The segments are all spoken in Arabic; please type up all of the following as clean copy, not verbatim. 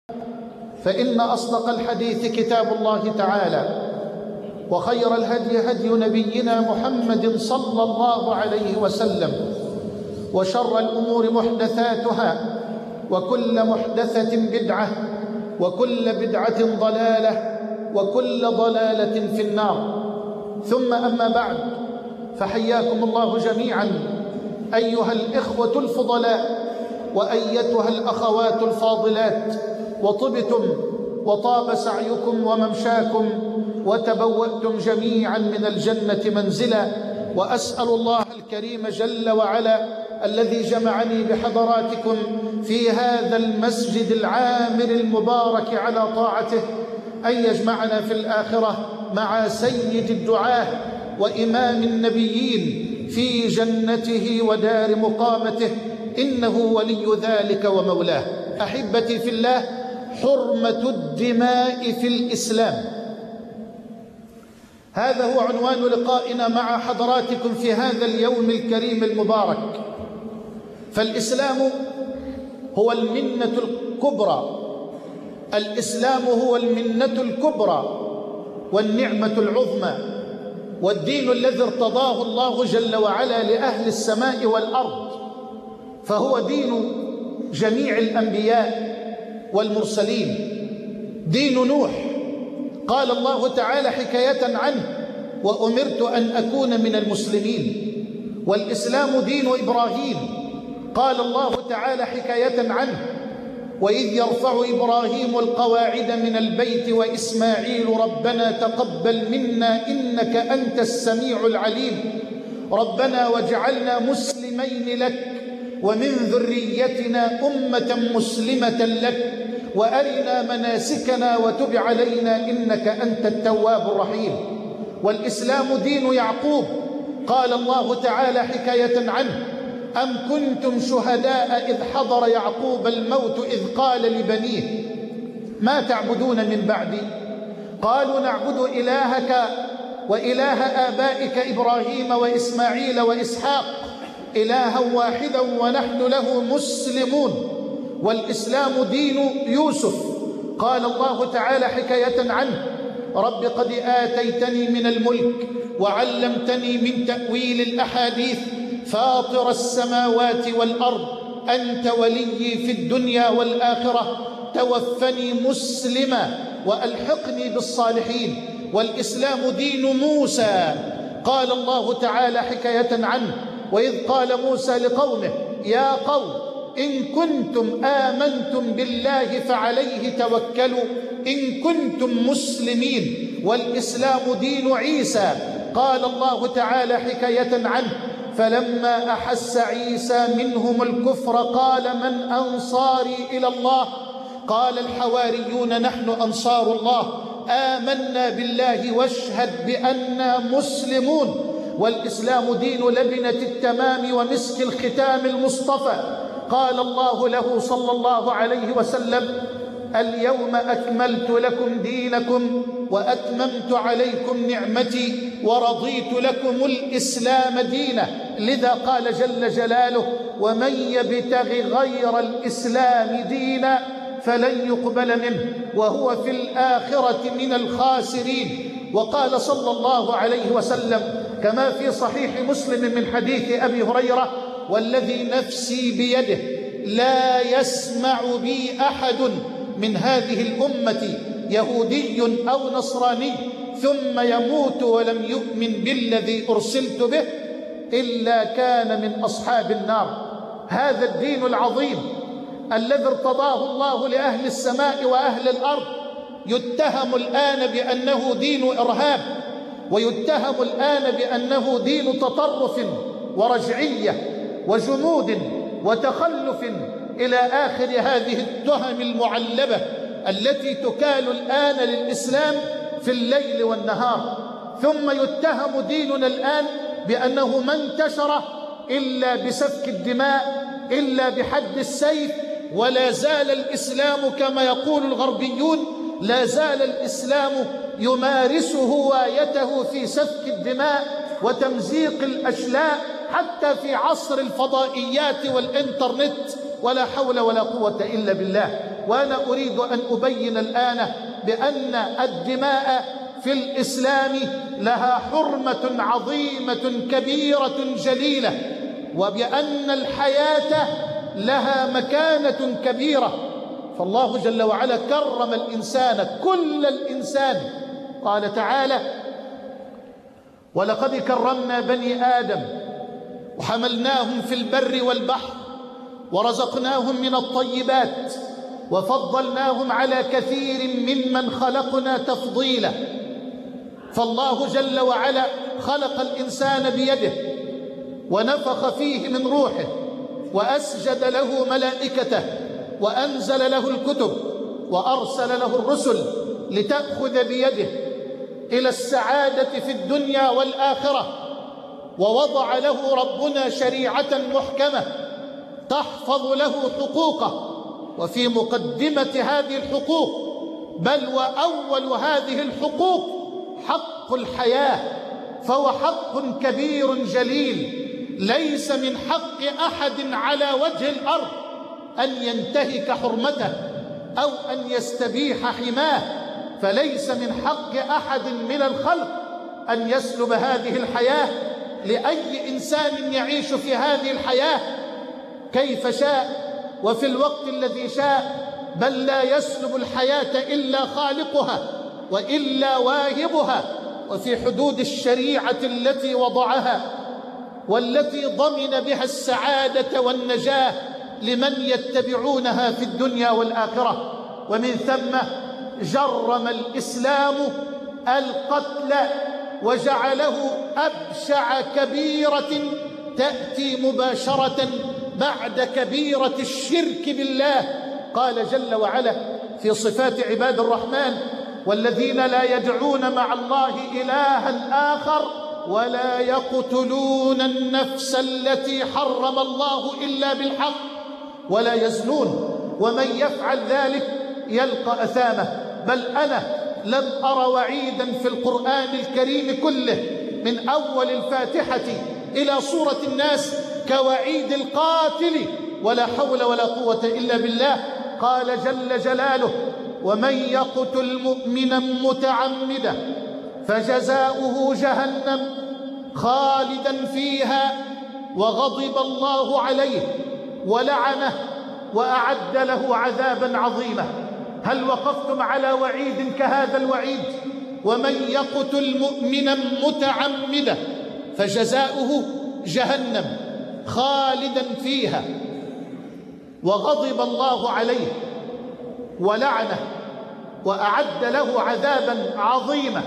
فإن أصدق الحديث كتاب الله تعالى، وخير الهدي هدي نبينا محمد صلى الله عليه وسلم، وشر الأمور محدثاتها، وكل محدثة بدعة، وكل بدعة ضلالة، وكل ضلالة في النار. ثم أما بعد، فحياكم الله جميعا أيها الإخوة الفضلاء وأيتها الأخوات الفاضلات، وطبتم وطاب سعيكم وممشاكم، وتبوأتم جميعا من الجنة منزلا. وأسأل الله الكريم جل وعلا الذي جمعني بحضراتكم في هذا المسجد العامر المبارك على طاعته أن يجمعنا في الآخرة مع سيد الدعاة وإمام النبيين في جنته ودار مقامته، إنه ولي ذلك ومولاه. أحبتي في الله، حرمة الدماء في الإسلام، هذا هو عنوان لقائنا مع حضراتكم في هذا اليوم الكريم المبارك. فالإسلام هو المنة الكبرى، الإسلام هو المنة الكبرى والنعمة العظمى، والدين الذي ارتضاه الله جل وعلا لأهل السماء والأرض، فهو دين جميع الأنبياء والمرسلين، دين نوح. قال الله تعالى حكاية عنه: وأمرت أن أكون من المسلمين. والإسلام دين إبراهيم، قال الله تعالى حكاية عنه: وإذ يرفع إبراهيم القواعد من البيت وإسماعيل ربنا تقبل منا إنك أنت السميع العليم، ربنا واجعلنا مسلمين لك ومن ذريتنا أمة مسلمة لك وأرنا مناسكنا وتب علينا إنك أنت التواب الرحيم. والإسلام دين يعقوب، قال الله تعالى حكاية عنه: أم كنتم شهداء إذ حضر يعقوب الموت إذ قال لبنيه ما تعبدون من بعدي؟ قالوا نعبد إلهك وإله آبائك إبراهيم وإسماعيل وإسحاق إلها واحدا ونحن له مسلمون. والإسلام دين يوسف، قال الله تعالى حكاية عنه: رب قد آتيتني من الملك وعلمتني من تأويل الأحاديث فاطر السماوات والأرض أنت ولي في الدنيا والآخرة توفني مسلما وألحقني بالصالحين. والإسلام دين موسى، قال الله تعالى حكاية عنه: وإذ قال موسى لقومه يا قوم إن كنتم آمنتم بالله فعليه توكلوا إن كنتم مسلمين. والإسلام دين عيسى، قال الله تعالى حكاية عنه: فلما أحس عيسى منهم الكفر قال من أنصاري إلى الله؟ قال الحواريون نحن أنصار الله، آمنا بالله واشهد بأننا مسلمون. والإسلام دين لبنة التمام ومسك الختام المصطفى، قال الله له صلى الله عليه وسلم: اليوم أكملت لكم دينكم وأتممت عليكم نعمتي ورضيت لكم الإسلام دينا. لذا قال جل جلاله: ومن يبتغ غير الإسلام دينا فلن يقبل منه وهو في الآخرة من الخاسرين. وقال صلى الله عليه وسلم كما في صحيح مسلم من حديث أبي هريرة: والذي نفسي بيده لا يسمع بي أحد من هذه الأمة يهودي أو نصراني ثم يموت ولم يؤمن بالذي أرسلت به إلا كان من أصحاب النار. هذا الدين العظيم الذي ارتضاه الله لأهل السماء وأهل الأرض يتهم الآن بأنه دين إرهاب، ويتهم الآن بأنه دين تطرف ورجعية وجمود وتخلف إلى آخر هذه التهم المعلبة التي تكال الآن للإسلام في الليل والنهار. ثم يتهم ديننا الآن بأنه ما انتشر إلا بسفك الدماء، إلا بحد السيف. ولا زال الإسلام كما يقول الغربيون، لا زال الإسلام يمارس هوايته في سفك الدماء وتمزيق الأشلاء حتى في عصر الفضائيات والإنترنت، ولا حول ولا قوة إلا بالله. وأنا أريد أن أبين الآن بأن الدماء في الإسلام لها حرمة عظيمة كبيرة جليلة، وبأن الحياة لها مكانة كبيرة. فالله جل وعلا كرم الإنسان، كل الإنسان. قال تعالى: ولقد كرمنا بني آدم وحملناهم في البر والبحر ورزقناهم من الطيبات وفضلناهم على كثير ممن خلقنا تفضيلا. فالله جل وعلا خلق الإنسان بيده ونفخ فيه من روحه وأسجد له ملائكته وأنزل له الكتب وأرسل له الرسل لتأخذ بيده إلى السعادة في الدنيا والآخرة. ووضع له ربنا شريعة محكمة تحفظ له حقوقه، وفي مقدمة هذه الحقوق بل وأول هذه الحقوق حق الحياة، فهو حق كبير جليل. ليس من حق أحد على وجه الأرض أن ينتهك حرمته أو أن يستبيح حماه، فليس من حق أحد من الخلق أن يسلب هذه الحياة لأي إنسان يعيش في هذه الحياة كيف شاء وفي الوقت الذي شاء، بل لا يسلب الحياة إلا خالقها وإلا واهبها، وفي حدود الشريعة التي وضعها والتي ضمن بها السعادة والنجاة لمن يتبعونها في الدنيا والآخرة. ومن ثم جرم الإسلام القتل وجعله أبشع كبيرة تأتي مباشرة بعد كبيرة الشرك بالله. قال جل وعلا في صفات عباد الرحمن: والذين لا يدعون مع الله إلها آخر ولا يقتلون النفس التي حرم الله إلا بالحق ولا يزنون ومن يفعل ذلك يلقى أثامه. بل أنا لم أر وعيدا في القرآن الكريم كله من أول الفاتحة إلى سورة الناس كوعيد القاتل، ولا حول ولا قوة إلا بالله. قال جل جلاله: ومن يقتل مؤمنا متعمدا فجزاؤه جهنم خالدا فيها وغضب الله عليه ولعنه وأعد له عذابا عظيما. هل وقفتم على وعيد كهذا الوعيد؟ ومن يقتل مؤمنا متعمدا فجزاؤه جهنم خالدا فيها وغضب الله عليه ولعنه وأعد له عذابا عظيما.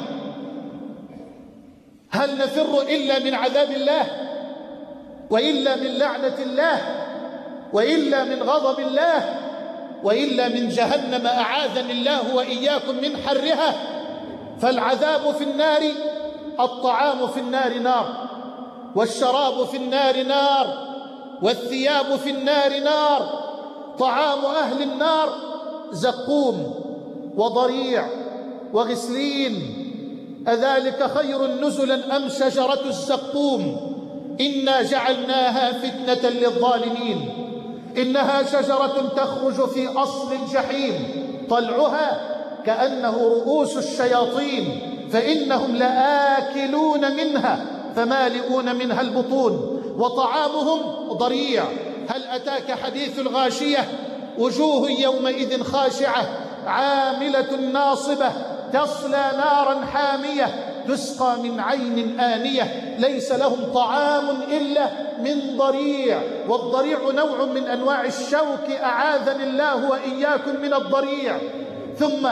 هل نفر إلا من عذاب الله وإلا من لعنة الله وإلا من غضب الله وإلا من جهنم أعاذني الله وإياكم من حرها؟ فالعذاب في النار، الطعام في النار نار، والشراب في النار نار، والثياب في النار نار. طعام أهل النار زقوم وضريع وغسلين. أذلك خير نزلا أم شجرة الزقوم؟ إنا جعلناها فتنة للظالمين. إنها شجرة تخرج في أصل الجحيم طلعها كأنه رؤوس الشياطين، فإنهم لآكلون منها فمالئون منها البطون، وطعامهم ضريع. هل أتاك حديث الغاشية؟ وجوه يومئذ خاشعة عاملة ناصبة تصلى نارا حامية تسقى من عين آنية ليس لهم طعام إلا من ضريع. والضريع نوع من أنواع الشوك، أعاذني الله وإياكم من الضريع. ثم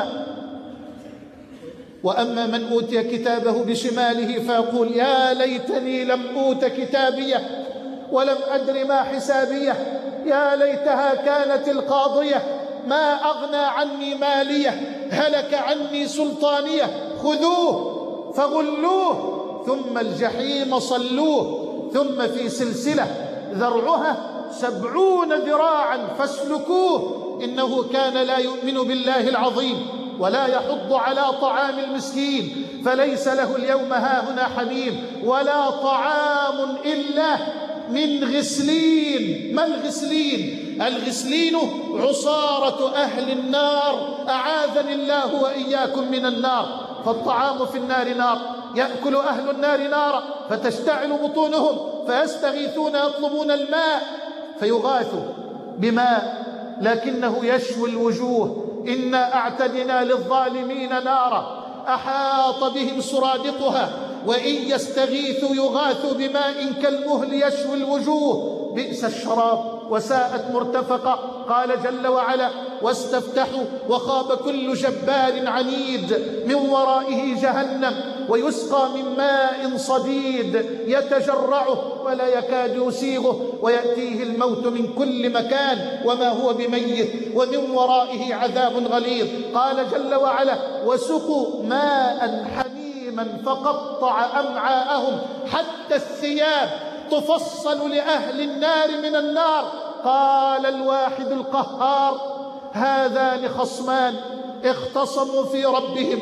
وأما من أوتي كتابه بشماله فيقول يا ليتني لم أوت كتابيه ولم أدر ما حسابيه، يا ليتها كانت القاضية ما أغنى عني ماليه هلك عني سلطانيه، خذوه فغلوه ثم الجحيم صلوه ثم في سلسلة ذرعها 70 ذراعا فاسلكوه إنه كان لا يؤمن بالله العظيم ولا يحض على طعام المسكين فليس له اليوم هاهنا حميم ولا طعام إلا من غسلين. ما الغسلين؟ الغسلين عصارة أهل النار، أعاذني الله وإياكم من النار. فالطعام في النار نار، يأكل أهل النار نارا فتشتعل بطونهم فيستغيثون يطلبون الماء فيغاثوا بماء لكنه يشوي الوجوه. إنا أعتدنا للظالمين نارا أحاط بهم سرادقها وإن يستغيثوا يغاثوا بماء كالمهل يشوي الوجوه بئس الشراب وساءت مرتفقة. قال جل وعلا واستفتحوا وخاب كل جبار عنيد من ورائه جهنم ويسقى من ماء صديد يتجرعه ولا يكاد يسيغه ويأتيه الموت من كل مكان وما هو بميت ومن ورائه عذاب غليظ. قال جل وعلا وسقوا ماء حميما فقطع أمعاءهم حتى الثياب تفصل لأهل النار من النار. قال الواحد القهار هذان خصمان اختصموا في ربهم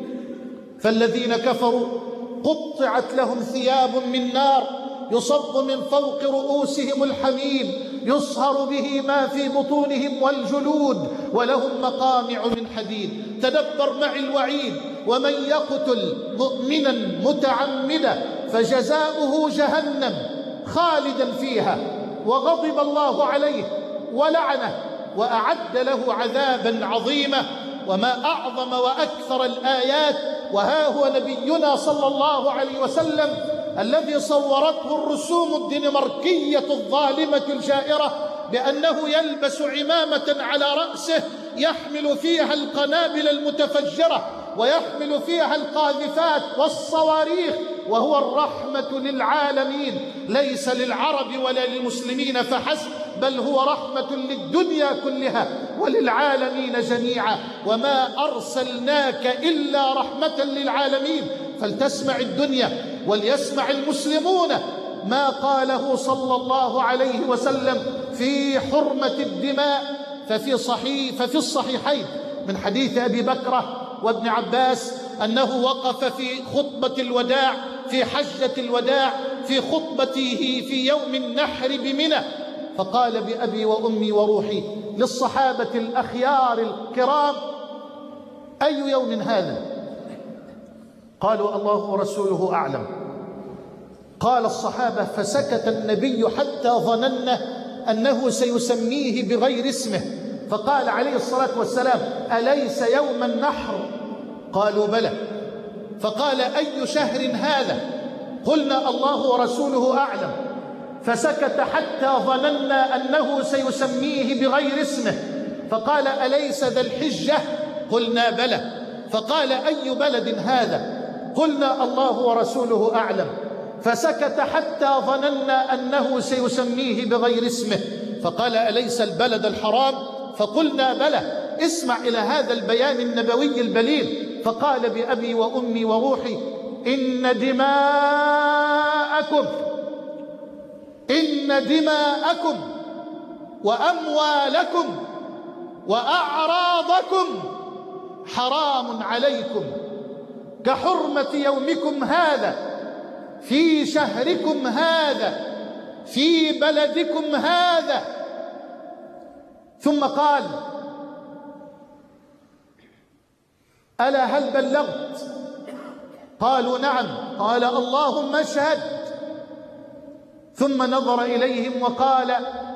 فالذين كفروا قطعت لهم ثياب من نار يصب من فوق رؤوسهم الحميم يصهر به ما في بطونهم والجلود ولهم مقامع من حديد. تدبر معي الوعيد ومن يقتل مؤمنا متعمدا فجزاؤه جهنم خالدا فيها وغضب الله عليه ولعنه وأعد له عذابا عظيما. وما أعظم وأكثر الآيات وها هو نبينا صلى الله عليه وسلم الذي صورته الرسوم الدنماركية الظالمة الجائرة بأنه يلبس عمامة على رأسه يحمل فيها القنابل المتفجرة ويحمل فيها القاذفات والصواريخ وهو الرحمة للعالمين ليس للعرب ولا للمسلمين فحسب بل هو رحمة للدنيا كلها وللعالمين جميعا. وما أرسلناك إلا رحمة للعالمين. فلتسمع الدنيا وليسمع المسلمون ما قاله صلى الله عليه وسلم في حرمة الدماء. ففي الصحيحين من حديث أبي بكرة وابن عباس أنه وقف في خطبة الوداع في حجة الوداع في خطبته في يوم النحر بمنى فقال بأبي وأمي وروحي للصحابة الأخيار الكرام أي يوم هذا؟ قالوا الله ورسوله أعلم. قال الصحابة فسكت النبي حتى ظننا أنه سيسميه بغير اسمه فقال عليه الصلاة والسلام أليس يوم النحر؟ قالوا بلى. فقال أي شهر هذا؟ قلنا الله ورسوله أعلم. فسكت حتى ظننا أنه سيسميه بغير اسمه فقال أليس ذا الحجة؟ قلنا بلى. فقال أي بلد هذا؟ قلنا الله ورسوله أعلم. فسكت حتى ظننا أنه سيسميه بغير اسمه فقال أليس البلد الحرام؟ فقلنا بلى. اسمع إلى هذا البيان النبوي البليغ. فقال بأبي وأمي وروحي إن دماءكم وأموالكم وأعراضكم حرام عليكم كحرمة يومكم هذا في شهركم هذا في بلدكم هذا. ثم قال ألا هل بلغت؟ قالوا نعم. قال اللهم اشهد. ثم نظر إليهم وقال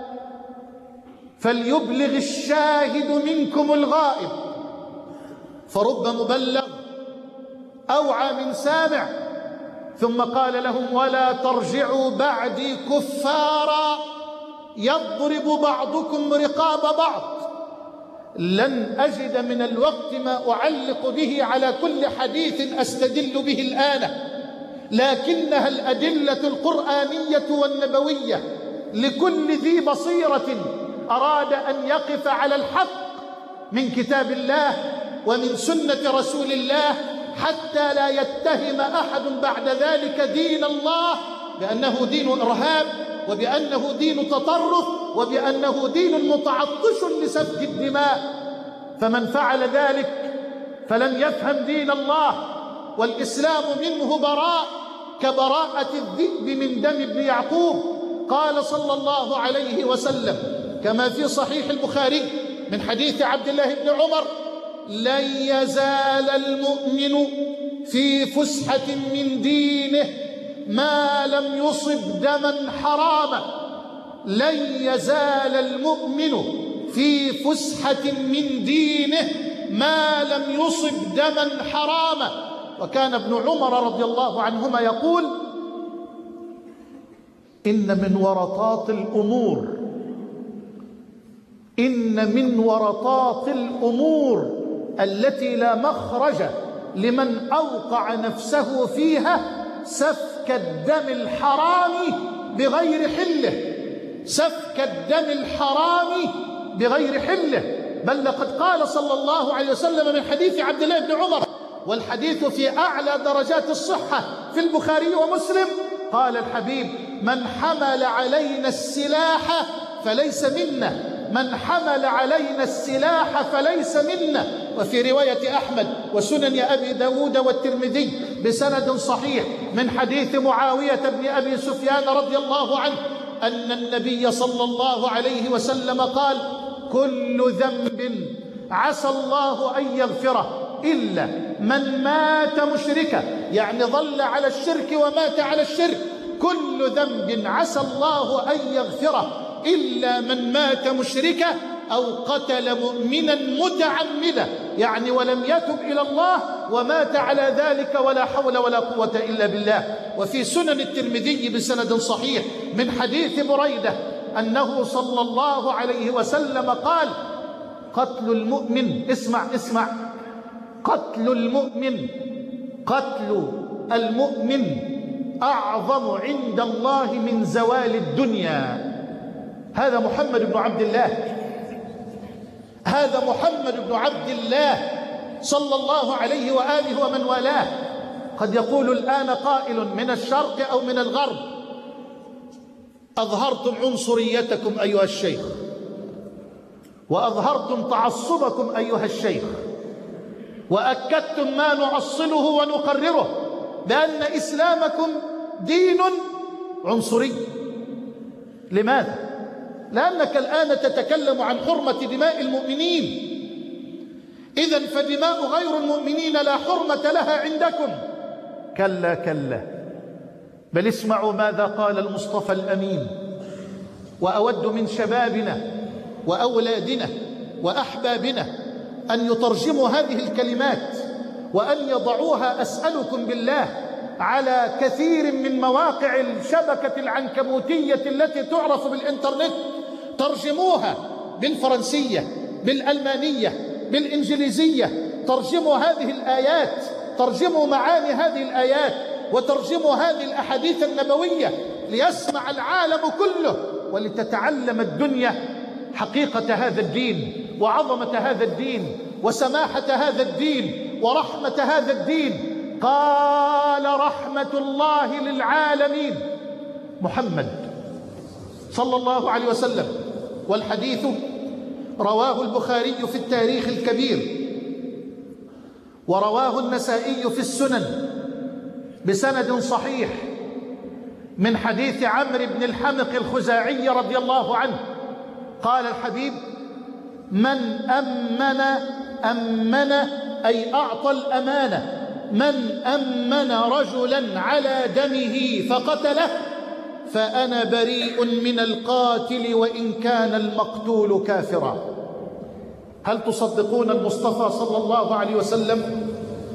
فليبلغ الشاهد منكم الغائب. فرب مبلغ أوعى من سامع. ثم قال لهم ولا ترجعوا بعدي كفارا يضرب بعضكم رقاب بعض. لن أجد من الوقت ما أعلق به على كل حديث أستدل به الآن لكنها الأدلة القرآنية والنبوية لكل ذي بصيرة أراد أن يقف على الحق من كتاب الله ومن سنة رسول الله حتى لا يتهم أحد بعد ذلك دين الله بأنه دين إرهاب وبأنه دين تطرف وبأنه دين متعطش لسفك الدماء. فمن فعل ذلك فلن يفهم دين الله والإسلام منه براء كبراءة الذئب من دم ابن يعقوب. قال صلى الله عليه وسلم كما في صحيح البخاري من حديث عبد الله بن عمر: لن يزال المؤمن في فسحة من دينه ما لم يصب دما حراما. لن يزال المؤمن في فسحة من دينه ما لم يصب دما حراما. وكان ابن عمر رضي الله عنهما يقول: إن من ورطات الأمور التي لا مخرج لمن أوقع نفسه فيها سفك الدم الحرام بغير حله. سفك الدم الحرام بغير حله. بل لقد قال صلى الله عليه وسلم من حديث عبد الله بن عمر، والحديث في أعلى درجات الصحة في البخاري ومسلم، قال الحبيب: من حمل علينا السلاح فليس منا، من حمل علينا السلاح فليس منا. وفي رواية أحمد وسنن أبي داود والترمذي بسند صحيح من حديث معاوية بن أبي سفيان رضي الله عنه أن النبي صلى الله عليه وسلم قال: كل ذنب عسى الله أن يغفره إلا من مات مشركا، يعني ظل على الشرك ومات على الشرك. كل ذنب عسى الله أن يغفره إلا من مات مشركا أو قتل مؤمنا متعمدا، يعني ولم يتب إلى الله ومات على ذلك ولا حول ولا قوة إلا بالله. وفي سنن الترمذي بسند صحيح من حديث بريدة أنه صلى الله عليه وسلم قال: قتل المؤمن، اسمع، قتل المؤمن أعظم عند الله من زوال الدنيا. هذا محمد بن عبد الله، هذا محمد بن عبد الله صلى الله عليه وآله ومن والاه. قد يقول الآن قائل من الشرق أو من الغرب: أظهرتم عنصريتكم أيها الشيخ، وأظهرتم تعصبكم أيها الشيخ، وأكدتم ما نؤصله ونقرره بأن إسلامكم دين عنصري. لماذا؟ لأنك الآن تتكلم عن حرمة دماء المؤمنين، إذن فدماء غير المؤمنين لا حرمة لها عندكم. كلا، بل اسمعوا ماذا قال المصطفى الأمين. وأود من شبابنا وأولادنا وأحبابنا أن يترجموا هذه الكلمات وأن يضعوها، أسألكم بالله، على كثير من مواقع الشبكة العنكبوتية التي تعرف بالإنترنت. ترجموها بالفرنسية، بالألمانية، بالإنجليزية. ترجموا هذه الآيات، ترجموا معاني هذه الآيات، وترجموا هذه الأحاديث النبوية ليسمع العالم كله، ولتتعلم الدنيا حقيقة هذا الدين وعظمة هذا الدين وسماحة هذا الدين ورحمة هذا الدين. قال: رحمة الله للعالمين محمد صلى الله عليه وسلم. والحديث رواه البخاري في التاريخ الكبير، ورواه النسائي في السنن بسند صحيح من حديث عمرو بن الحمق الخزاعي رضي الله عنه. قال الحبيب: من أمن أي أعطى الأمانة، من أمن رجلا على دمه فقتله فأنا بريء من القاتل وإن كان المقتول كافرا. هل تصدقون المصطفى صلى الله عليه وسلم؟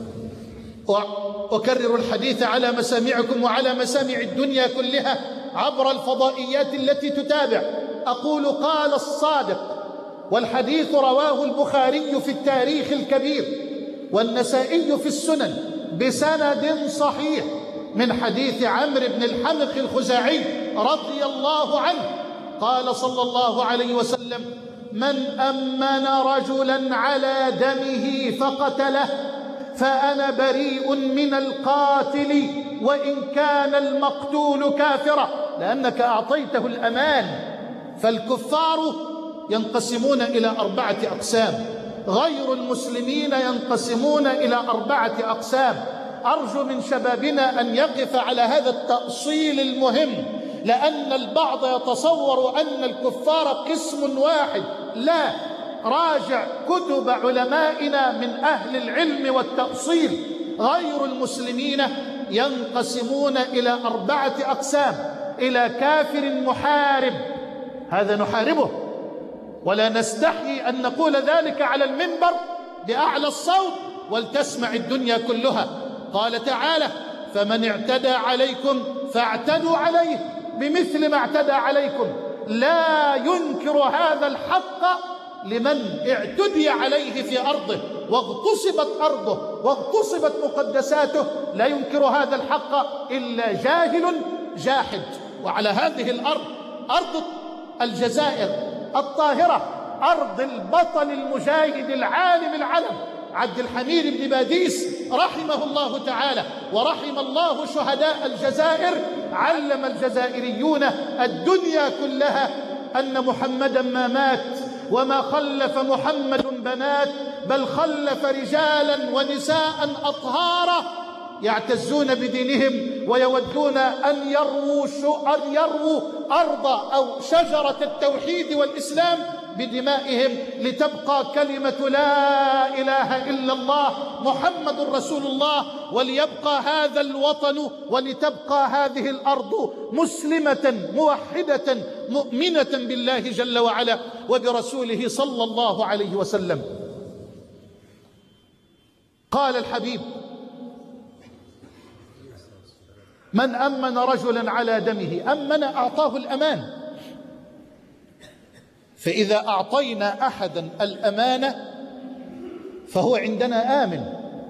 أكرر الحديث على مسامعكم وعلى مسامع الدنيا كلها عبر الفضائيات التي تتابع. أقول: قال الصادق. والحديث رواه البخاري في التاريخ الكبير والنسائي في السنن بسند صحيح من حديث عمرو بن الحمق الخزاعي رضي الله عنه. قال صلى الله عليه وسلم: من أمن رجلا على دمه فقتله فأنا بريء من القاتل وإن كان المقتول كافرا. لأنك أعطيته الأمان. فالكفار ينقسمون إلى 4 أقسام، غير المسلمين ينقسمون إلى 4 أقسام. أرجو من شبابنا أن يقف على هذا التأصيل المهم لأن البعض يتصور أن الكفار قسم واحد. لا، راجع كتب علمائنا من أهل العلم والتأصيل. غير المسلمين ينقسمون إلى 4 أقسام: إلى كافر محارب، هذا نحاربه ولا نستحي أن نقول ذلك على المنبر بأعلى الصوت ولتسمع الدنيا كلها. قال تعالى: فمن اعتدى عليكم فاعتدوا عليه بمثل ما اعتدى عليكم. لا ينكر هذا الحق لمن اعتدي عليه في أرضه واغتصبت أرضه واغتصبت مقدساته، لا ينكر هذا الحق إلا جاهل جاحد. وعلى هذه الأرض، أرض الجزائر الطاهرة، أرض البطل المجاهد العالم العلم عبد الحميد بن باديس رحمه الله تعالى، ورحم الله شهداء الجزائر، علم الجزائريون الدنيا كلها أن محمدا ما مات وما خلف محمد بنات، بل خلف رجالا ونساء أطهارا يعتزون بدينهم ويودون أن يرووا أرض أو شجرة التوحيد والإسلام بدمائهم لتبقى كلمة لا إله إلا الله محمد رسول الله، وليبقى هذا الوطن ولتبقى هذه الأرض مسلمة موحدة مؤمنة بالله جل وعلا وبرسوله صلى الله عليه وسلم. قال الحبيب: من أمن رجلا على دمه أمن أعطاه الأمان. فإذا أعطينا أحدا الأمانة فهو عندنا آمن،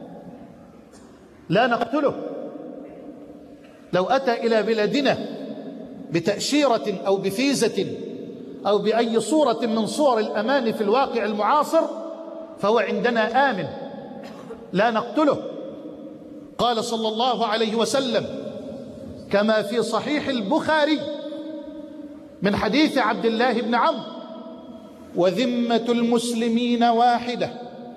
لا نقتله. لو أتى إلى بلادنا بتأشيرة أو بفيزة أو بأي صورة من صور الأمان في الواقع المعاصر فهو عندنا آمن، لا نقتله. قال صلى الله عليه وسلم كما في صحيح البخاري من حديث عبد الله بن عمرو: وذمة المسلمين واحدة،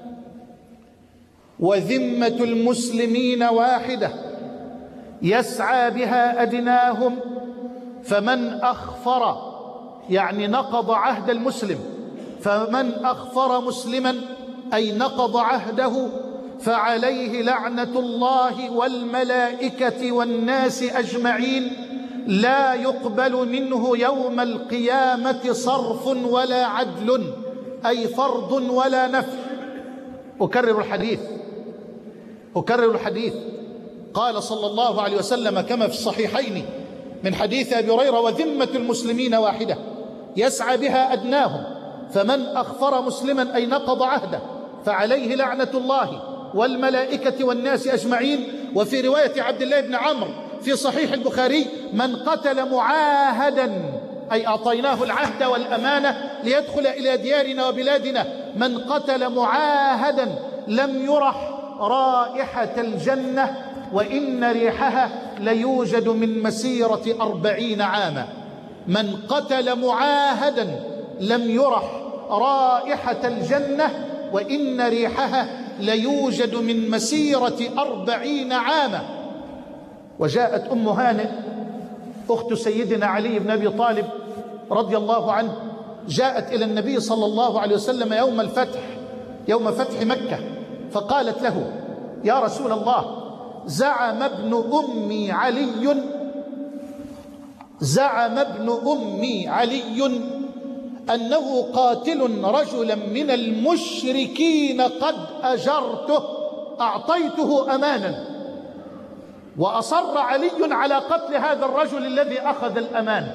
وذمة المسلمين واحدة يسعى بها أدناهم، فمن أخفر يعني نقض عهد المسلم، فمن أخفر مسلما أي نقض عهده فعليه لعنة الله والملائكة والناس أجمعين، لا يقبل منه يوم القيامة صرف ولا عدل، أي فرض ولا نفل. أكرر الحديث. قال صلى الله عليه وسلم كما في الصحيحين من حديث أبي هريرة: وذمة المسلمين واحدة يسعى بها أدناهم، فمن أخفر مسلما أي نقض عهده فعليه لعنة الله والملائكة والناس أجمعين. وفي رواية عبد الله بن عمرو في صحيح البخاري: من قتل معاهدا أي أعطيناه العهد والأمانة ليدخل إلى ديارنا وبلادنا، من قتل معاهدا لم يرح رائحة الجنة وإن ريحها ليوجد من مسيرة 40 عاما. من قتل معاهدا لم يرح رائحة الجنة وإن ريحها ليوجد من مسيرة 40 عاما. وجاءت أم هانئ أخت سيدنا علي بن أبي طالب رضي الله عنه، جاءت إلى النبي صلى الله عليه وسلم يوم فتح مكة، فقالت له: يا رسول الله، زعم ابن أمي علي أنه قاتل رجلا من المشركين قد أجرته، أعطيته أمانا، وأصر علي على قتل هذا الرجل الذي أخذ الأمان.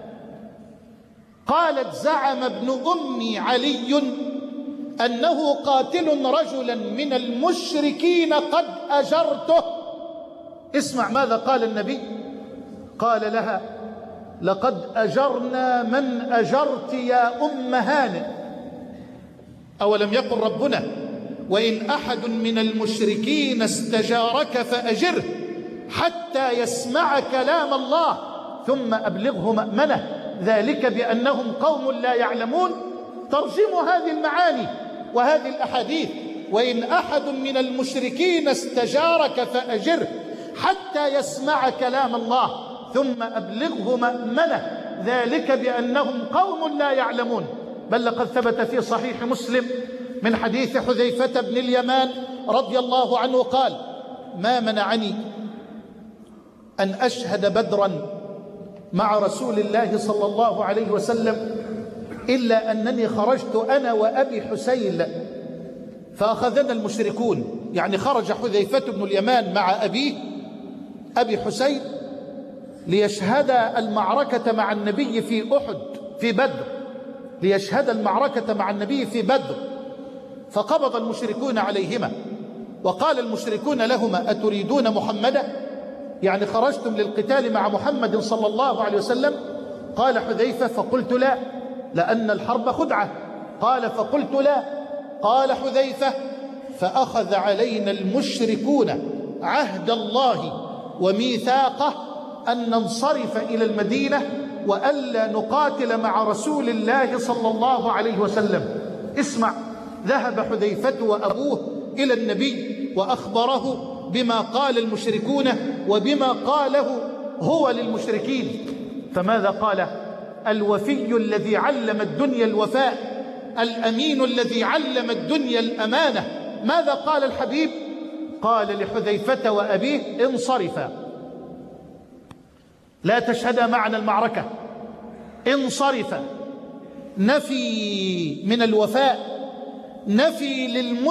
قالت: زعم ابن أمي علي أنه قاتل رجلا من المشركين قد أجرته. اسمع ماذا قال النبي. قال لها: لقد أجرنا من أجرت يا أم هانئ. أولم يقل ربنا: وإن أحد من المشركين استجارك فأجره حتى يسمع كلام الله ثم أبلغه مأمنه، ذلك بأنهم قوم لا يعلمون. ترجم هذه المعاني وهذه الأحاديث: وإن أحد من المشركين استجارك فأجره حتى يسمع كلام الله ثم أبلغه مأمنه ذلك بأنهم قوم لا يعلمون. بل لقد ثبت في صحيح مسلم من حديث حذيفة بن اليمان رضي الله عنه قال: ما منعني أن أشهد بدرا مع رسول الله صلى الله عليه وسلم إلا أنني خرجت أنا وأبي حسين فأخذنا المشركون. يعني خرج حذيفة بن اليمان مع أبيه أبي حسين ليشهد المعركة مع النبي في أحد في بدر، ليشهد المعركة مع النبي في بدر. فقبض المشركون عليهما وقال المشركون لهما: أتريدون محمدا؟ يعني خرجتم للقتال مع محمد صلى الله عليه وسلم؟ قال حذيفة: فقلت لا، لأن الحرب خدعة. قال: فقلت لا. قال حذيفة: فأخذ علينا المشركون عهد الله وميثاقه أن ننصرف إلى المدينة وألا نقاتل مع رسول الله صلى الله عليه وسلم. اسمع، ذهب حذيفة وأبوه إلى النبي وأخبره بما قال المشركون وبما قاله هو للمشركين. فماذا قال؟ الوفي الذي علم الدنيا الوفاء، الأمين الذي علم الدنيا الأمانة. ماذا قال الحبيب؟ قال لحذيفة وأبيه: انصرفا، لا تشهدا معنا المعركة، انصرفا. نفي من الوفاء، نفي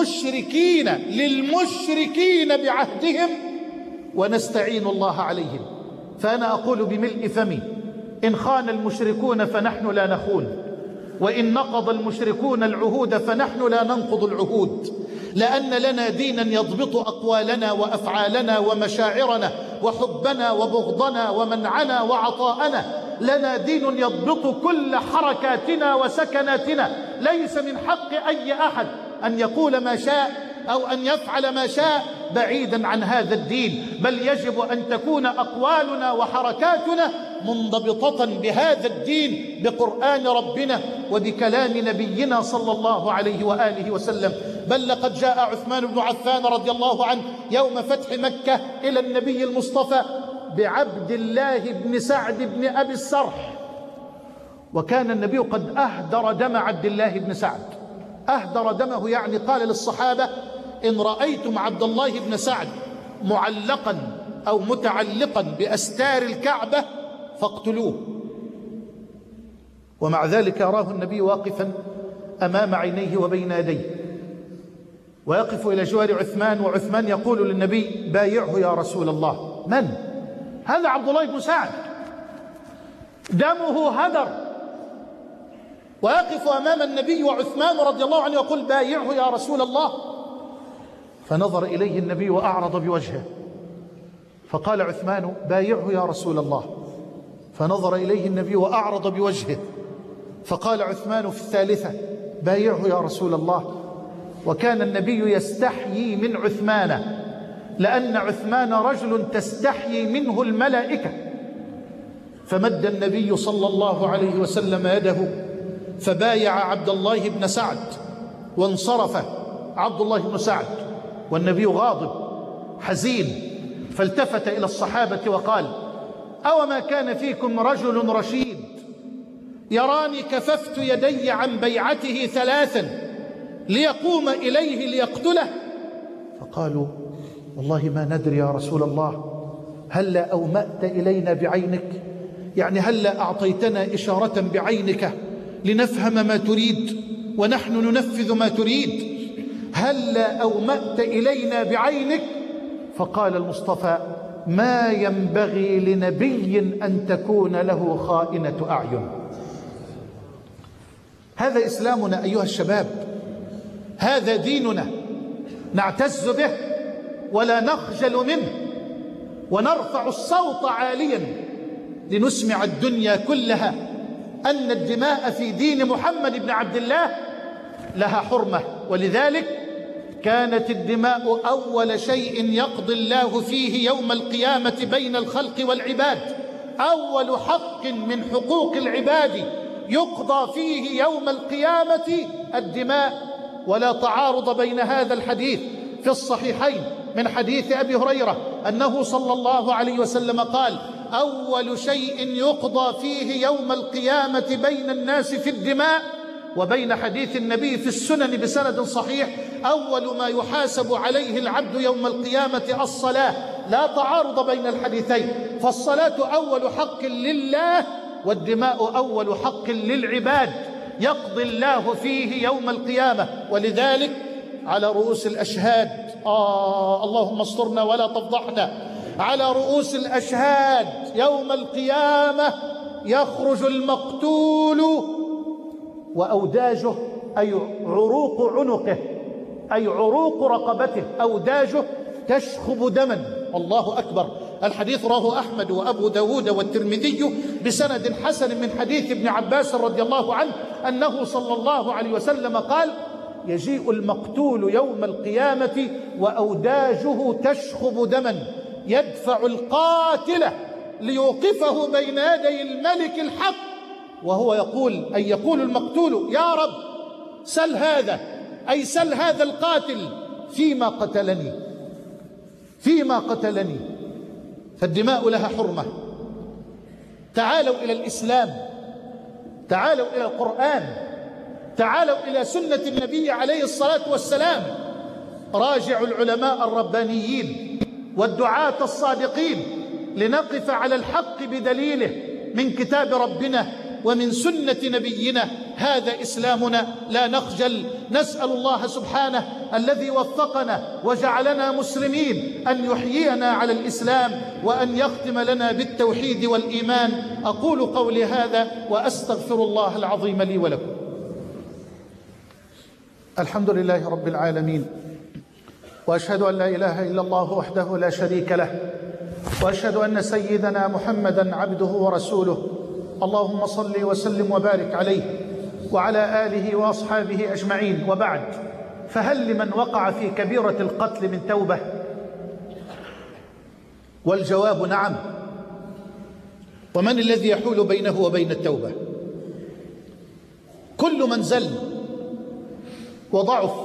للمشركين بعهدهم، ونستعين الله عليهم. فأنا أقول بملء فمي: إن خان المشركون فنحن لا نخون، وإن نقض المشركون العهود فنحن لا ننقض العهود، لأن لنا دينا يضبط أقوالنا وأفعالنا ومشاعرنا وحبنا وبغضنا ومنعنا وعطاءنا. لنا دين يضبط كل حركاتنا وسكناتنا. ليس من حق أي أحد أن يقول ما شاء أو أن يفعل ما شاء بعيدا عن هذا الدين، بل يجب أن تكون أقوالنا وحركاتنا منضبطة بهذا الدين، بقرآن ربنا وبكلام نبينا صلى الله عليه وآله وسلم. بل لقد جاء عثمان بن عفان رضي الله عنه يوم فتح مكة إلى النبي المصطفى بعبد الله بن سعد بن أبي السرح، وكان النبي قد أهدر دم عبد الله بن سعد. أهدر دمه يعني قال للصحابة: إن رأيتم عبد الله بن سعد معلقا أو متعلقا بأستار الكعبة فاقتلوه. ومع ذلك يراه النبي واقفا أمام عينيه وبين يديه، ويقف إلى جوار عثمان، وعثمان يقول للنبي: بايعه يا رسول الله. من؟ هذا عبد الله بن سعد، دمه هدر، ويقف أمام النبي وعثمان رضي الله عنه يقول: بايعه يا رسول الله. فنظر إليه النبي وأعرض بوجهه، فقال عثمان: بايعه يا رسول الله. فنظر إليه النبي وأعرض بوجهه، فقال عثمان في الثالثة: بايعه يا رسول الله. وكان النبي يستحيي من عثمان، لأن عثمان رجل تستحيي منه الملائكة. فمد النبي صلى الله عليه وسلم يده فبايع عبد الله بن سعد، وانصرف عبد الله بن سعد والنبي غاضب حزين. فالتفت إلى الصحابة وقال: أوما كان فيكم رجل رشيد يراني كففت يدي عن بيعته ثلاثا ليقوم إليه ليقتله؟ فقالوا: والله ما ندري يا رسول الله، هلا أومأت إلينا بعينك؟ يعني هلا أعطيتنا إشارة بعينك لنفهم ما تريد ونحن ننفذ ما تريد؟ هلا أومأت إلينا بعينك؟ فقال المصطفى: ما ينبغي لنبي أن تكون له خائنة أعين. هذا إسلامنا أيها الشباب، هذا ديننا، نعتز به ولا نخجل منه، ونرفع الصوت عاليا لنسمع الدنيا كلها أن الدماء في دين محمد بن عبد الله لها حرمة. ولذلك كانت الدماء أول شيء يقضي الله فيه يوم القيامة بين الخلق والعباد. أول حق من حقوق العباد يقضى فيه يوم القيامة الدماء. ولا تعارض بين هذا الحديث في الصحيحين من حديث أبي هريرة أنه صلى الله عليه وسلم قال: أول شيء يقضى فيه يوم القيامة بين الناس في الدماء، وبين حديث النبي في السنن بسند صحيح: أول ما يحاسب عليه العبد يوم القيامة الصلاة. لا تعارض بين الحديثين، فالصلاة أول حق لله، والدماء أول حق للعباد يقضي الله فيه يوم القيامة. ولذلك على رؤوس الأشهاد، اللهم استرنا ولا تفضحنا، على رؤوس الأشهاد يوم القيامة يخرج المقتول وأوداجه، أي عروق عنقه، أي عروق رقبته، أوداجه تشخب دما. الله أكبر. الحديث رواه أحمد وأبو داود والترمذي بسند حسن من حديث ابن عباس رضي الله عنه أنه صلى الله عليه وسلم قال: يجيء المقتول يوم القيامة وأوداجه تشخب دما، يدفع القاتل ليوقفه بين يدي الملك الحق، وهو يقول، أي يقول المقتول: يا رب سل هذا، أي سل هذا القاتل فيما قتلني، فيما قتلني. فالدماء لها حرمة. تعالوا إلى الإسلام، تعالوا إلى القرآن، تعالوا إلى سنة النبي عليه الصلاة والسلام. راجعوا العلماء الربانيين والدعاة الصادقين لنقف على الحق بدليله من كتاب ربنا ومن سنة نبينا. هذا إسلامنا، لا نخجل. نسأل الله سبحانه الذي وفقنا وجعلنا مسلمين أن يحيينا على الإسلام وأن يختم لنا بالتوحيد والإيمان. أقول قولي هذا وأستغفر الله العظيم لي ولكم. الحمد لله رب العالمين، وأشهد أن لا إله إلا الله وحده لا شريك له، وأشهد أن سيدنا محمدا عبده ورسوله. اللهم صل وسلم وبارك عليه وعلى آله وأصحابه أجمعين، وبعد. فهل لمن وقع في كبيرة القتل من توبة؟ والجواب نعم. ومن الذي يحول بينه وبين التوبة؟ كل من زل وضعف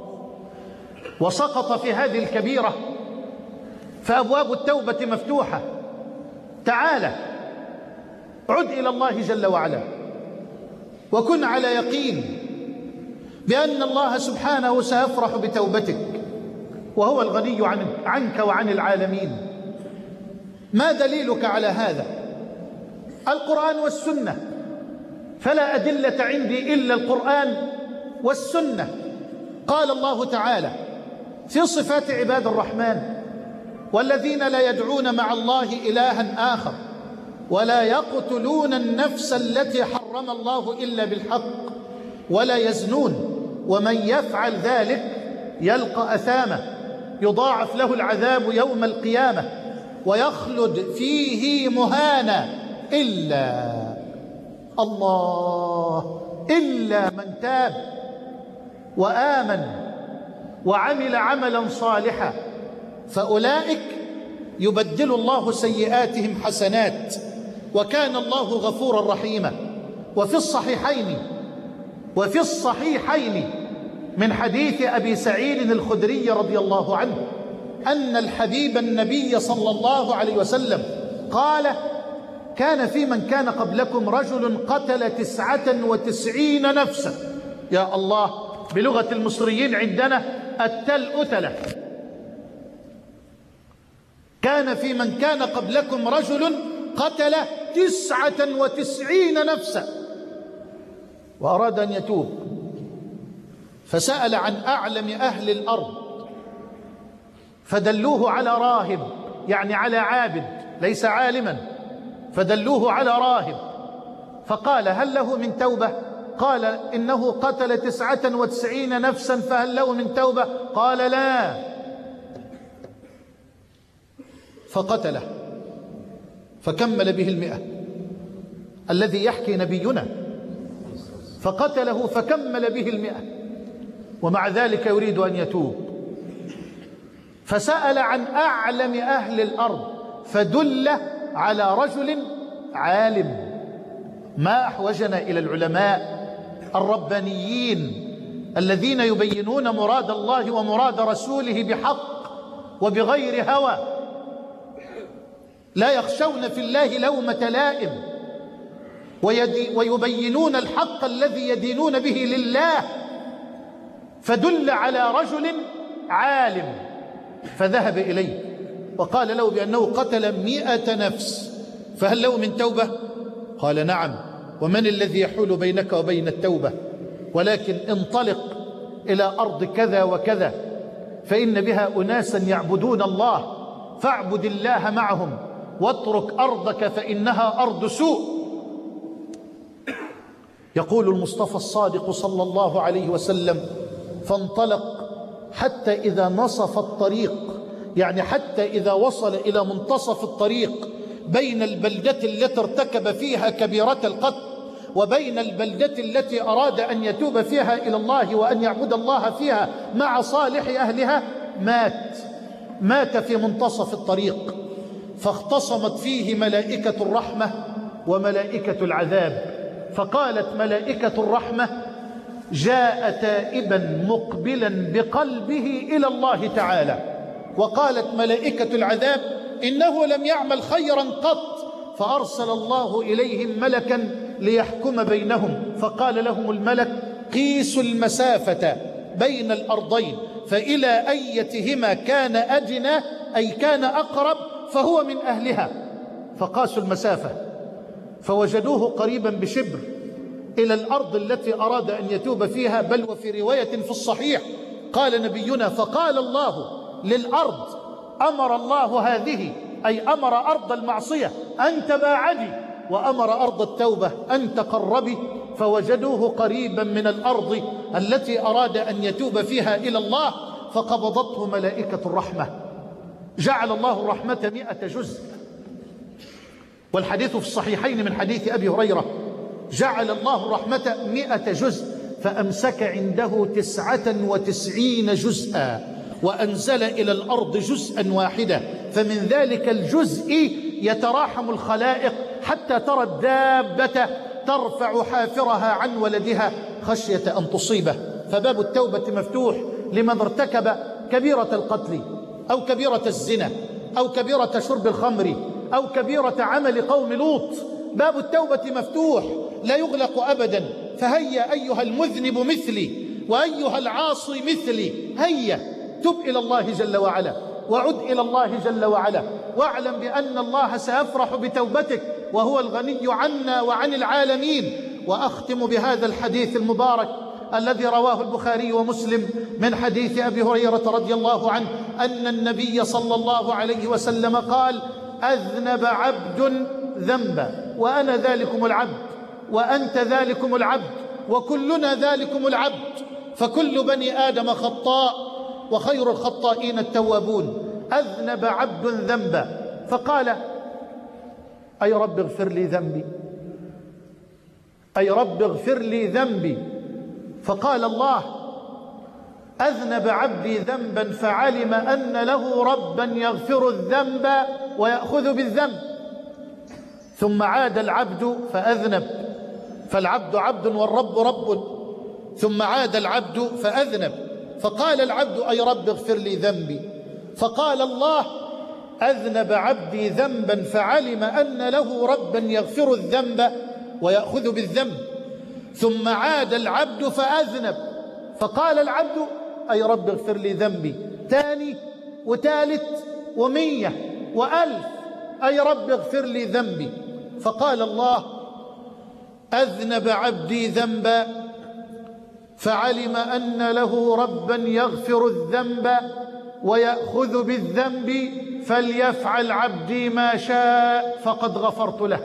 وسقط في هذه الكبيرة فأبواب التوبة مفتوحة. تعال عد إلى الله جل وعلا، وكن على يقين بأن الله سبحانه سيفرح بتوبتك، وهو الغني عنك وعن العالمين. ما دليلك على هذا؟ القرآن والسنة، فلا أدلة عندي إلا القرآن والسنة. قال الله تعالى في صفات عباد الرحمن: والذين لا يدعون مع الله إلها آخر ولا يقتلون النفس التي حرم الله إلا بالحق ولا يزنون ومن يفعل ذلك يلقى أثاما يضاعف له العذاب يوم القيامة ويخلد فيه مهانا إلا من تاب وآمن وعمل عملا صالحا فأولئك يبدل الله سيئاتهم حسنات وكان الله غفورا رحيما. وفي الصحيحين من حديث أبي سعيد الخدري رضي الله عنه أن الحبيب النبي صلى الله عليه وسلم قال: كان في من كان قبلكم رجل قتل 99 نفسا. يا الله، بلغة المصريين عندنا التلأتلة. كان في من كان قبلكم رجل قتل 99 نفسا وأراد أن يتوب، فسأل عن أعلم أهل الأرض فدلوه على راهب، يعني على عابد ليس عالما، فدلوه على راهب. فقال: هل له من توبة؟ قال: إنه قتل 99 نفسا فهل له من توبة؟ قال: لا. فقتله فكمل به 100 الذي يحكي نبينا، فقتله فكمل به 100 ومع ذلك يريد أن يتوب، فسأل عن أعلم أهل الأرض فدل على رجل عالم. ما أحوجنا إلى العلماء الربانيين الذين يبينون مراد الله ومراد رسوله بحق وبغير هوى. لا يخشون في الله لومة لائم، ويبينون الحق الذي يدينون به لله. فدل على رجل عالم فذهب إليه وقال له بأنه قتل 100 نفس، فهل له من توبة؟ قال نعم. ومن الذي يحول بينك وبين التوبة؟ ولكن انطلق إلى أرض كذا وكذا فإن بها أناسا يعبدون الله، فاعبد الله معهم واترك أرضك فإنها أرض سوء. يقول المصطفى الصادق صلى الله عليه وسلم: فانطلق حتى إذا نصف الطريق، يعني حتى إذا وصل إلى منتصف الطريق بين البلدة التي ارتكب فيها كبيرة القتل وبين البلدة التي أراد أن يتوب فيها إلى الله وأن يعبد الله فيها مع صالح أهلها، مات في منتصف الطريق. فاختصمت فيه ملائكة الرحمة وملائكة العذاب، فقالت ملائكة الرحمة: جاء تائبا مقبلا بقلبه إلى الله تعالى. وقالت ملائكة العذاب: إنه لم يعمل خيرا قط، فأرسل الله إليهم ملكا ليحكم بينهم، فقال لهم الملك: قيسوا المسافة بين الأرضين، فإلى أيتهما كان أدنى أي كان أقرب فهو من أهلها. فقاسوا المسافة فوجدوه قريبا بشبر إلى الأرض التي أراد أن يتوب فيها. بل وفي رواية في الصحيح قال نبينا: فقال الله للأرض، أمر الله هذه أي أمر أرض المعصية أن تباعدي، وأمر أرض التوبة أن تقربي. فوجدوه قريبا من الأرض التي أراد أن يتوب فيها إلى الله، فقبضته ملائكة الرحمة. جعل الله الرحمة 100 جزء، والحديث في الصحيحين من حديث أبي هريرة: جعل الله الرحمة 100 جزء، فأمسك عنده 99 جزءا، وأنزل إلى الأرض جزءا واحدا. فمن ذلك الجزء يتراحم الخلائق حتى ترى الدابة ترفع حافرها عن ولدها خشية أن تصيبه. فباب التوبة مفتوح لمن ارتكب كبيرة القتل أو كبيرة الزنا أو كبيرة شرب الخمر أو كبيرة عمل قوم لوط. باب التوبة مفتوح لا يغلق أبدا. فهيا أيها المذنب مثلي وأيها العاصي مثلي، هيا تب إلى الله جل وعلا وعد إلى الله جل وعلا، واعلم بأن الله سيفرح بتوبتك وهو الغني عنا وعن العالمين. وأختم بهذا الحديث المبارك الذي رواه البخاري ومسلم من حديث أبي هريرة رضي الله عنه أن النبي صلى الله عليه وسلم قال: أذنب عبد ذنبا وأنا ذلكم العبد وأنت ذلكم العبد وكلنا ذلكم العبد، فكل بني آدم خطاء وخير الخطائين التوابون. أذنب عبد ذنبا، فقال: أي رب اغفر لي ذنبي، أي رب اغفر لي ذنبي. فقال الله: أذنب عبدي ذنبا فعلم أن له ربا يغفر الذنب ويأخذ بالذنب. ثم عاد العبد فأذنب، فالعبد عبد والرب رب. ثم عاد العبد فأذنب، فقال العبد: أي رب اغفر لي ذنبي. فقال الله: أذنب عبدي ذنبا فعلم أن له ربا يغفر الذنب ويأخذ بالذنب. ثم عاد العبد فأذنب، فقال العبد: أي رب اغفر لي ذنبي. ثاني وثالث 100 و1000: أي رب اغفر لي ذنبي. فقال الله: أذنب عبدي ذنبا فعلم أن له ربا يغفر الذنب ويأخذ بالذنب، فليفعل عبدي ما شاء فقد غفرت له.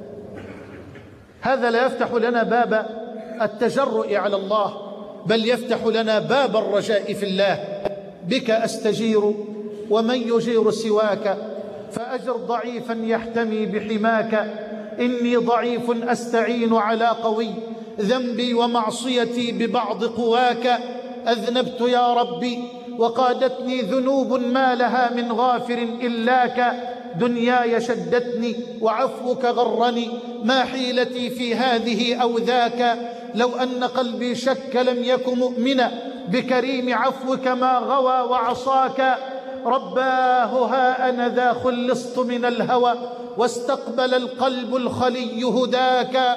هذا لا يفتح لنا باب التجرؤ على الله، بل يفتح لنا باب الرجاء في الله. بك أستجير ومن يجير سواك، فأجر ضعيفا يحتمي بحماك. إني ضعيف أستعين على قوي، ذنبي ومعصيتي ببعض قواك. أذنبت يا ربي وقادتني ذنوب ما لها من غافر إلاك. دنياي شدتني وعفوك غرني، ما حيلتي في هذه أو ذاك. لو أن قلبي شك لم يك مؤمنا، بكريم عفوك ما غوى وعصاك. رباه ها أنا ذا خلصت من الهوى واستقبل القلب الخلي هداك.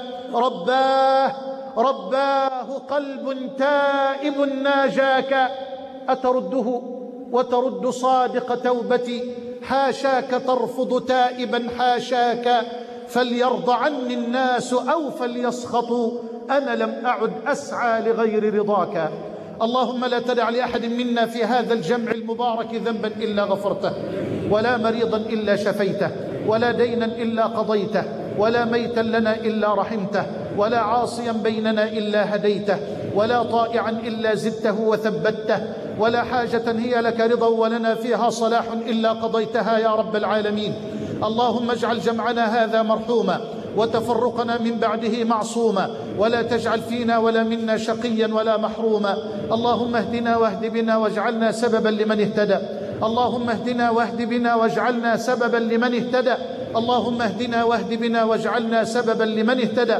رباه قلب تائب ناجاك، أترده وترد صادق توبتي؟ حاشاك ترفض تائبا حاشاك. فليرضى عني الناس أو فليسخطوا، أنا لم أعد أسعى لغير رضاك. اللهم لا تدع لأحد منا في هذا الجمع المبارك ذنبا إلا غفرته، ولا مريضا إلا شفيته، ولا دينا إلا قضيته، ولا ميتا لنا إلا رحمته، ولا عاصيا بيننا إلا هديته، ولا طائعا إلا زدته وثبته، ولا حاجة هي لك رضا ولنا فيها صلاح إلا قضيتها يا رب العالمين. اللهم اجعل جمعنا هذا مرحوما وتفرقنا من بعده معصوما، ولا تجعل فينا ولا منا شقيا ولا محروما. اللهم اهدنا واهد بنا واجعلنا سببا لمن اهتدى. اللهم اهدنا واهد بنا واجعلنا سببا لمن اهتدى. اللهم اهدنا واهد بنا واجعلنا سببا لمن اهتدى.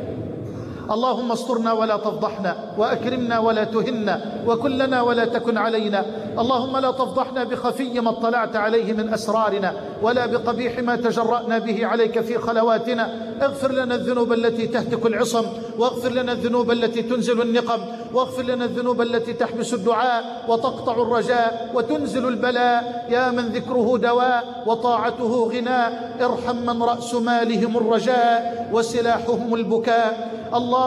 اللهم استرنا ولا تفضحنا، وأكرمنا ولا تهنا، وكلنا ولا تكن علينا. اللهم لا تفضحنا بخفي ما اطلعت عليه من أسرارنا، ولا بقبيح ما تجرأنا به عليك في خلواتنا. اغفر لنا الذنوب التي تهتك العصم، واغفر لنا الذنوب التي تنزل النقم، واغفر لنا الذنوب التي تحبس الدعاء وتقطع الرجاء وتنزل البلاء. يا من ذكره دواء وطاعته غناء، ارحم من رأس مالهم الرجاء وسلاحهم البكاء.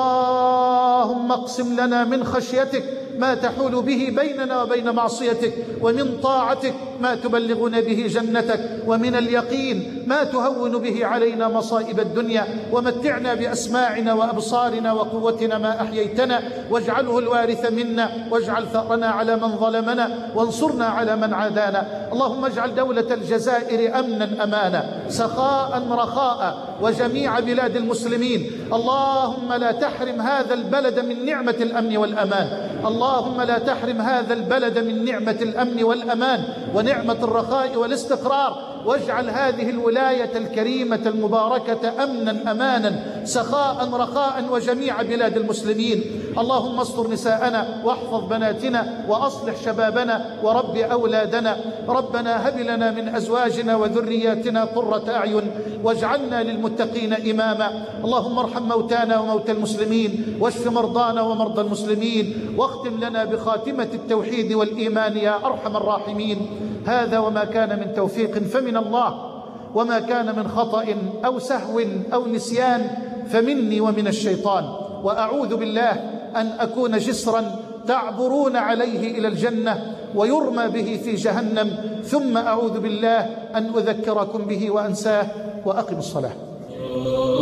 اللهم اقسم لنا من خشيتك ما تحول به بيننا وبين معصيتك، ومن طاعتك ما تبلغنا به جنتك، ومن اليقين ما تهون به علينا مصائب الدنيا. ومتعنا بأسماعنا وأبصارنا وقوتنا ما أحييتنا، واجعله الوارث منا، واجعل ثأرنا على من ظلمنا، وانصرنا على من عادانا. اللهم اجعل دولة الجزائر أمنا أمانا، سخاء رخاء، وجميع بلاد المسلمين. اللهم لا تحرم هذا البلد من نعمة الأمن والأمان. اللهم لا تحرم هذا البلد من نعمة الأمن والأمان ونعمة الرخاء والاستقرار. واجعل هذه الولاية الكريمة المباركة أمنا أمانا، سخاء رخاء، وجميع بلاد المسلمين. اللهم استر نساءنا واحفظ بناتنا وأصلح شبابنا ورب أولادنا. ربنا هب لنا من أزواجنا وذرياتنا قرة أعين واجعلنا للمتقين إماما. اللهم ارحم موتانا وموتى المسلمين، واشف مرضانا ومرضى المسلمين، واختم لنا بخاتمة التوحيد والإيمان يا أرحم الراحمين. هذا وما كان من توفيق فمن الله، وما كان من خطأ أو سهو أو نسيان فمني ومن الشيطان. وأعوذ بالله أن أكون جسرا تعبرون عليه إلى الجنة ويرمى به في جهنم، ثم أعوذ بالله أن أذكركم به وأنساه. وأقم الصلاة.